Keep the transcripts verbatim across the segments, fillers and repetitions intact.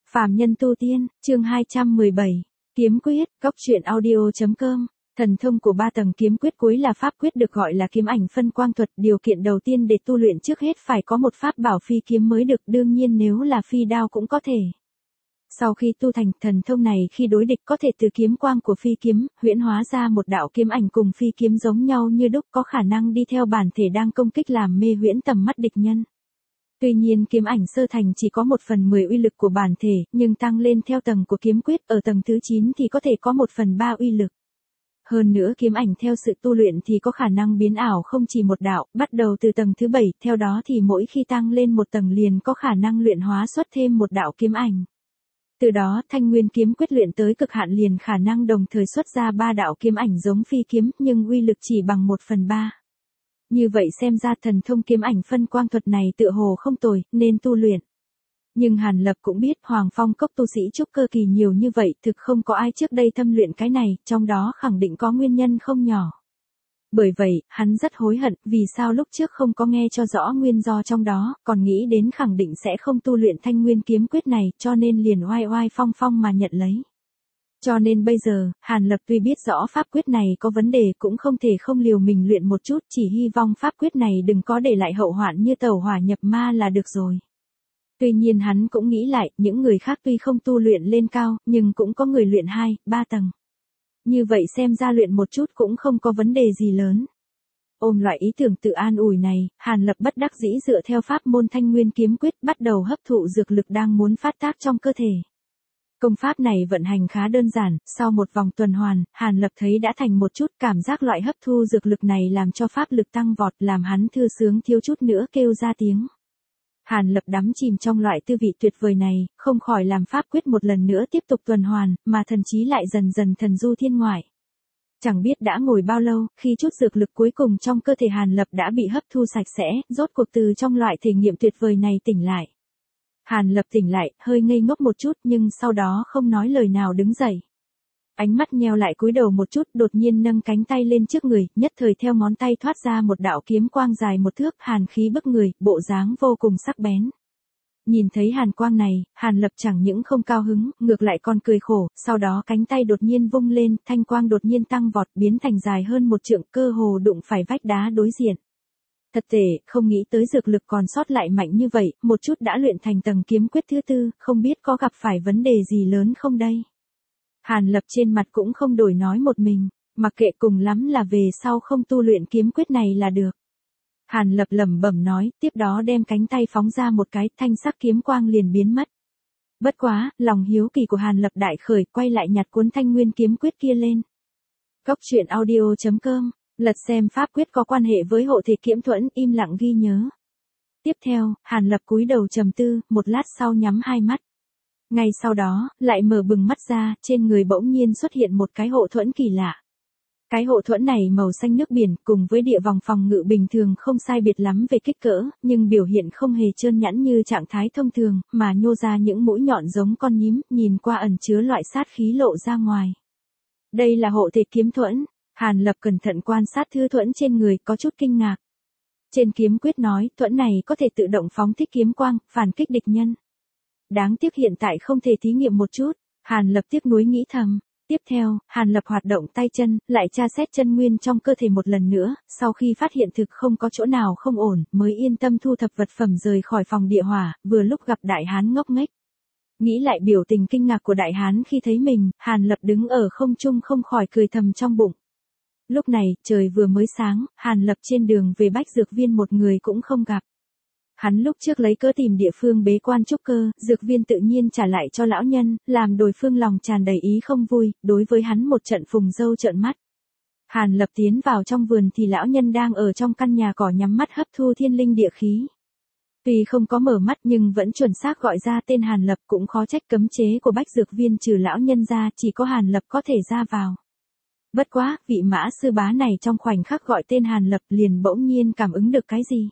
Phàm nhân tu tiên, chương hai trăm mười bảy, kiếm quyết, góc truyện audio chấm com. Thần thông của ba tầng kiếm quyết cuối là pháp quyết được gọi là kiếm ảnh phân quang thuật. Điều kiện đầu tiên để tu luyện trước hết phải có một pháp bảo phi kiếm mới được, đương nhiên nếu là phi đao cũng có thể. Sau khi tu thành thần thông này, khi đối địch có thể từ kiếm quang của phi kiếm, huyễn hóa ra một đạo kiếm ảnh cùng phi kiếm giống nhau như đúc, có khả năng đi theo bản thể đang công kích làm mê huyễn tầm mắt địch nhân. Tuy nhiên kiếm ảnh sơ thành chỉ có một phần mười uy lực của bản thể, nhưng tăng lên theo tầng của kiếm quyết ở tầng thứ chín thì có thể có một phần ba uy lực. Hơn nữa kiếm ảnh theo sự tu luyện thì có khả năng biến ảo không chỉ một đạo, bắt đầu từ tầng thứ bảy, theo đó thì mỗi khi tăng lên một tầng liền có khả năng luyện hóa xuất thêm một đạo kiếm ảnh. Từ đó Thanh Nguyên kiếm quyết luyện tới cực hạn liền khả năng đồng thời xuất ra ba đạo kiếm ảnh giống phi kiếm, nhưng uy lực chỉ bằng một phần ba. Như vậy xem ra thần thông kiếm ảnh phân quang thuật này tựa hồ không tồi, nên tu luyện. Nhưng Hàn Lập cũng biết Hoàng Phong cốc tu sĩ trúc cơ kỳ nhiều như vậy, thực không có ai trước đây thâm luyện cái này, trong đó khẳng định có nguyên nhân không nhỏ. Bởi vậy, hắn rất hối hận, vì sao lúc trước không có nghe cho rõ nguyên do trong đó, còn nghĩ đến khẳng định sẽ không tu luyện Thanh Nguyên kiếm quyết này, cho nên liền oai oai phong phong mà nhận lấy. Cho nên bây giờ, Hàn Lập tuy biết rõ pháp quyết này có vấn đề cũng không thể không liều mình luyện một chút, chỉ hy vọng pháp quyết này đừng có để lại hậu hoạn như tẩu hỏa nhập ma là được rồi. Tuy nhiên hắn cũng nghĩ lại, những người khác tuy không tu luyện lên cao, nhưng cũng có người luyện hai, ba tầng. Như vậy xem ra luyện một chút cũng không có vấn đề gì lớn. Ôm loại ý tưởng tự an ủi này, Hàn Lập bất đắc dĩ dựa theo pháp môn Thanh Nguyên kiếm quyết bắt đầu hấp thụ dược lực đang muốn phát tác trong cơ thể. Công pháp này vận hành khá đơn giản, sau một vòng tuần hoàn, Hàn Lập thấy đã thành một chút, cảm giác loại hấp thu dược lực này làm cho pháp lực tăng vọt, làm hắn thư sướng thiếu chút nữa kêu ra tiếng. Hàn Lập đắm chìm trong loại tư vị tuyệt vời này, không khỏi làm pháp quyết một lần nữa tiếp tục tuần hoàn, mà thần trí lại dần dần thần du thiên ngoại. Chẳng biết đã ngồi bao lâu, khi chút dược lực cuối cùng trong cơ thể Hàn Lập đã bị hấp thu sạch sẽ, rốt cuộc từ trong loại thể nghiệm tuyệt vời này tỉnh lại. Hàn Lập tỉnh lại, hơi ngây ngốc một chút nhưng sau đó không nói lời nào đứng dậy. Ánh mắt nheo lại cúi đầu một chút, đột nhiên nâng cánh tay lên trước người, nhất thời theo ngón tay thoát ra một đạo kiếm quang dài một thước, hàn khí bức người, bộ dáng vô cùng sắc bén. Nhìn thấy hàn quang này, Hàn Lập chẳng những không cao hứng, ngược lại còn cười khổ, sau đó cánh tay đột nhiên vung lên, thanh quang đột nhiên tăng vọt, biến thành dài hơn một trượng, cơ hồ đụng phải vách đá đối diện. Thật tệ, không nghĩ tới dược lực còn sót lại mạnh như vậy, một chút đã luyện thành tầng kiếm quyết thứ tư, không biết có gặp phải vấn đề gì lớn không đây. Hàn Lập trên mặt cũng không đổi nói một mình, mặc kệ, cùng lắm là về sau không tu luyện kiếm quyết này là được. Hàn Lập lẩm bẩm nói, tiếp đó đem cánh tay phóng ra một cái, thanh sắc kiếm quang liền biến mất. Bất quá, lòng hiếu kỳ của Hàn Lập đại khởi, quay lại nhặt cuốn Thanh Nguyên kiếm quyết kia lên. Góc truyện audio chấm com, lật xem pháp quyết có quan hệ với hộ thể kiếm thuẫn, im lặng ghi nhớ. Tiếp theo, Hàn Lập cúi đầu trầm tư, một lát sau nhắm hai mắt. Ngay sau đó, lại mở bừng mắt ra, trên người bỗng nhiên xuất hiện một cái hộ thuẫn kỳ lạ. Cái hộ thuẫn này màu xanh nước biển, cùng với địa vòng phòng ngự bình thường không sai biệt lắm về kích cỡ, nhưng biểu hiện không hề trơn nhẵn như trạng thái thông thường, mà nhô ra những mũi nhọn giống con nhím, nhìn qua ẩn chứa loại sát khí lộ ra ngoài. Đây là hộ thể kiếm thuẫn. Hàn Lập cẩn thận quan sát thư thuẫn trên người, có chút kinh ngạc. Trên kiếm quyết nói, thuẫn này có thể tự động phóng thích kiếm quang, phản kích địch nhân. Đáng tiếc hiện tại không thể thí nghiệm một chút, Hàn Lập tiếc nuối nghĩ thầm. Tiếp theo, Hàn Lập hoạt động tay chân, lại tra xét chân nguyên trong cơ thể một lần nữa, sau khi phát hiện thực không có chỗ nào không ổn, mới yên tâm thu thập vật phẩm rời khỏi phòng địa hỏa, vừa lúc gặp đại hán ngốc nghếch. Nghĩ lại biểu tình kinh ngạc của đại hán khi thấy mình, Hàn Lập đứng ở không trung không khỏi cười thầm trong bụng. Lúc này, trời vừa mới sáng, Hàn Lập trên đường về Bách Dược Viên một người cũng không gặp. Hắn lúc trước lấy cớ tìm địa phương bế quan trúc cơ, Dược Viên tự nhiên trả lại cho lão nhân, làm đối phương lòng tràn đầy ý không vui, đối với hắn một trận phùng dâu trợn mắt. Hàn Lập tiến vào trong vườn thì lão nhân đang ở trong căn nhà cỏ nhắm mắt hấp thu thiên linh địa khí. Tuy không có mở mắt nhưng vẫn chuẩn xác gọi ra tên Hàn Lập, cũng khó trách cấm chế của Bách Dược Viên trừ lão nhân ra chỉ có Hàn Lập có thể ra vào. Bất quá, vị mã sư bá này trong khoảnh khắc gọi tên Hàn Lập liền bỗng nhiên cảm ứng được cái gì.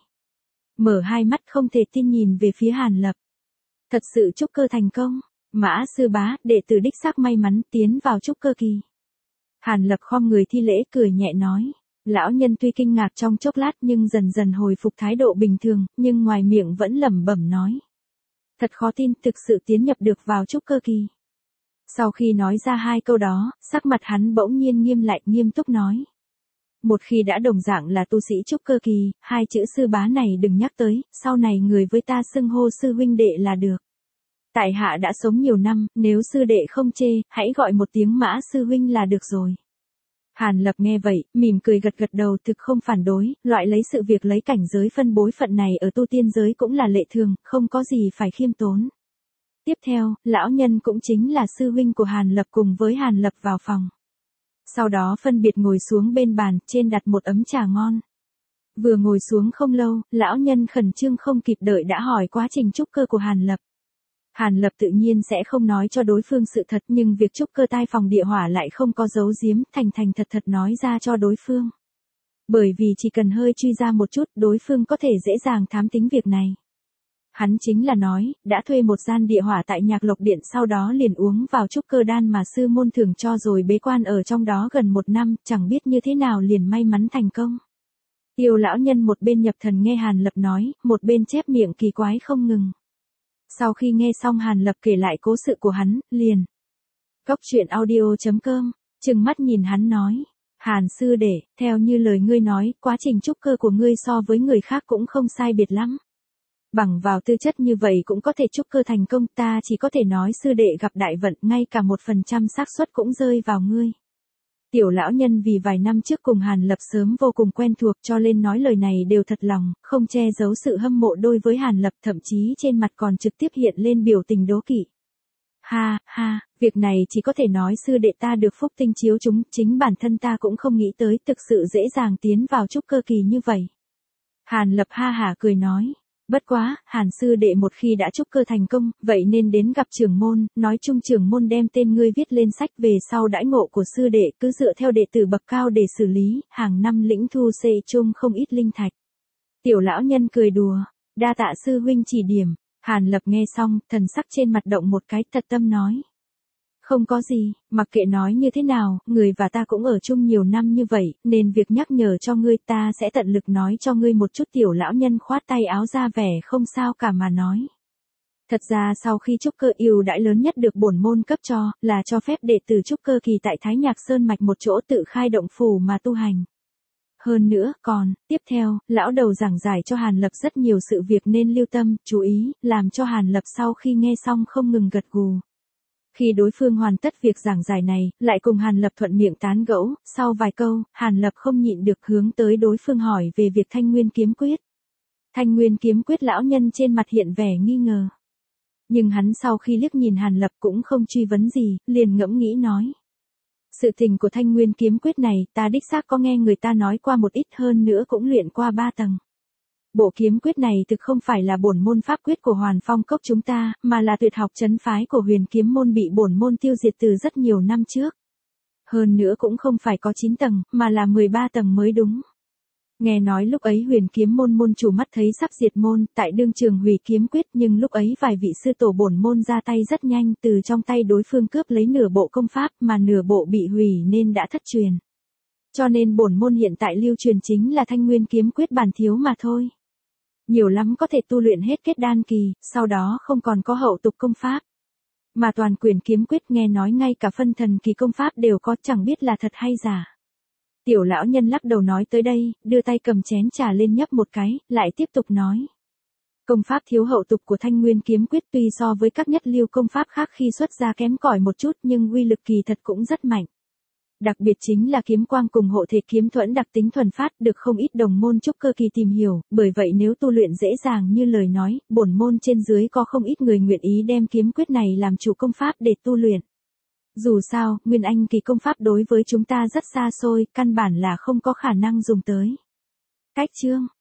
Mở hai mắt không thể tin nhìn về phía Hàn Lập. Thật sự trúc cơ thành công, mã sư bá, đệ tử đích xác may mắn tiến vào trúc cơ kỳ. Hàn Lập khom người thi lễ cười nhẹ nói. Lão nhân tuy kinh ngạc trong chốc lát nhưng dần dần hồi phục thái độ bình thường, nhưng ngoài miệng vẫn lẩm bẩm nói. Thật khó tin, thực sự tiến nhập được vào trúc cơ kỳ. Sau khi nói ra hai câu đó, sắc mặt hắn bỗng nhiên nghiêm lại, nghiêm túc nói. Một khi đã đồng dạng là tu sĩ trúc cơ kỳ, hai chữ sư bá này đừng nhắc tới, sau này người với ta xưng hô sư huynh đệ là được. Tại hạ đã sống nhiều năm, nếu sư đệ không chê, hãy gọi một tiếng Mã sư huynh là được rồi. Hàn Lập nghe vậy, mỉm cười gật gật đầu, thực không phản đối, loại lấy sự việc lấy cảnh giới phân bối phận này ở tu tiên giới cũng là lệ thường, không có gì phải khiêm tốn. Tiếp theo, lão nhân cũng chính là sư huynh của Hàn Lập cùng với Hàn Lập vào phòng. Sau đó phân biệt ngồi xuống bên bàn, trên đặt một ấm trà ngon. Vừa ngồi xuống không lâu, lão nhân khẩn trương không kịp đợi đã hỏi quá trình trúc cơ của Hàn Lập. Hàn Lập tự nhiên sẽ không nói cho đối phương sự thật, nhưng việc trúc cơ tai phòng địa hỏa lại không có giấu giếm, thành thành thật thật nói ra cho đối phương. Bởi vì chỉ cần hơi truy ra một chút, đối phương có thể dễ dàng thám tính việc này. Hắn chính là nói, đã thuê một gian địa hỏa tại Nhạc Lộc Điện, sau đó liền uống vào trúc cơ đan mà sư môn thường cho, rồi bế quan ở trong đó gần một năm, chẳng biết như thế nào liền may mắn thành công. Tiêu lão nhân một bên nhập thần nghe Hàn Lập nói, một bên chép miệng kỳ quái không ngừng. Sau khi nghe xong Hàn Lập kể lại cố sự của hắn, liền. Cốc truyện audio chấm com, trừng mắt nhìn hắn nói. Hàn sư đệ, theo như lời ngươi nói, quá trình trúc cơ của ngươi so với người khác cũng không sai biệt lắm. Bằng vào tư chất như vậy cũng có thể trúc cơ thành công, ta chỉ có thể nói sư đệ gặp đại vận, ngay cả một phần trăm xác suất cũng rơi vào ngươi. Tiểu lão nhân vì vài năm trước cùng Hàn Lập sớm vô cùng quen thuộc cho nên nói lời này đều thật lòng, không che giấu sự hâm mộ đối với Hàn Lập, thậm chí trên mặt còn trực tiếp hiện lên biểu tình đố kỵ. Ha, ha, việc này chỉ có thể nói sư đệ ta được phúc tinh chiếu chúng, chính bản thân ta cũng không nghĩ tới thực sự dễ dàng tiến vào trúc cơ kỳ như vậy. Hàn Lập ha hả cười nói. Bất quá, Hàn sư đệ một khi đã trúc cơ thành công, vậy nên đến gặp trưởng môn, nói chung trưởng môn đem tên ngươi viết lên sách, về sau đãi ngộ của sư đệ cứ dựa theo đệ tử bậc cao để xử lý, hàng năm lĩnh thu xê chung không ít linh thạch. Tiểu lão nhân cười đùa, đa tạ sư huynh chỉ điểm. Hàn Lập nghe xong, thần sắc trên mặt động một cái, thật tâm nói. Không có gì, mặc kệ nói như thế nào, người và ta cũng ở chung nhiều năm như vậy, nên việc nhắc nhở cho ngươi ta sẽ tận lực nói cho ngươi một chút. Tiểu lão nhân khoát tay áo ra vẻ không sao cả mà nói. Thật ra sau khi trúc cơ ưu đãi lớn nhất được bổn môn cấp cho, là cho phép đệ tử trúc cơ kỳ tại Thái Nhạc Sơn Mạch một chỗ tự khai động phủ mà tu hành. Hơn nữa, còn, tiếp theo, lão đầu giảng giải cho Hàn Lập rất nhiều sự việc nên lưu tâm, chú ý, làm cho Hàn Lập sau khi nghe xong không ngừng gật gù. Khi đối phương hoàn tất việc giảng giải này, lại cùng Hàn Lập thuận miệng tán gẫu, sau vài câu, Hàn Lập không nhịn được hướng tới đối phương hỏi về việc Thanh Nguyên kiếm quyết. Thanh Nguyên kiếm quyết lão nhân trên mặt hiện vẻ nghi ngờ. Nhưng hắn sau khi liếc nhìn Hàn Lập cũng không truy vấn gì, liền ngẫm nghĩ nói. Sự tình của Thanh Nguyên kiếm quyết này, ta đích xác có nghe người ta nói qua một ít, hơn nữa cũng luyện qua ba tầng. Bộ kiếm quyết này thực không phải là bổn môn pháp quyết của Hoàn Phong Cốc chúng ta, mà là tuyệt học trấn phái của Huyền Kiếm môn bị bổn môn tiêu diệt từ rất nhiều năm trước. Hơn nữa cũng không phải có chín tầng, mà là mười ba tầng mới đúng. Nghe nói lúc ấy Huyền Kiếm môn môn chủ mắt thấy sắp diệt môn, tại đương trường hủy kiếm quyết, nhưng lúc ấy vài vị sư tổ bổn môn ra tay rất nhanh, từ trong tay đối phương cướp lấy nửa bộ công pháp, mà nửa bộ bị hủy nên đã thất truyền. Cho nên bổn môn hiện tại lưu truyền chính là Thanh Nguyên kiếm quyết bản thiếu mà thôi. Nhiều lắm có thể tu luyện hết kết đan kỳ, sau đó không còn có hậu tục công pháp. Mà toàn quyền kiếm quyết nghe nói ngay cả phân thần kỳ công pháp đều có, chẳng biết là thật hay giả. Tiểu lão nhân lắc đầu nói tới đây, đưa tay cầm chén trà lên nhấp một cái, lại tiếp tục nói. Công pháp thiếu hậu tục của Thanh Nguyên kiếm quyết tuy so với các nhất lưu công pháp khác khi xuất ra kém cỏi một chút, nhưng uy lực kỳ thật cũng rất mạnh. Đặc biệt chính là kiếm quang cùng hộ thể kiếm thuẫn đặc tính thuần phát, được không ít đồng môn trúc cơ kỳ tìm hiểu, bởi vậy nếu tu luyện dễ dàng như lời nói, bổn môn trên dưới có không ít người nguyện ý đem kiếm quyết này làm chủ công pháp để tu luyện. Dù sao, Nguyên Anh kỳ công pháp đối với chúng ta rất xa xôi, căn bản là không có khả năng dùng tới. Cách chương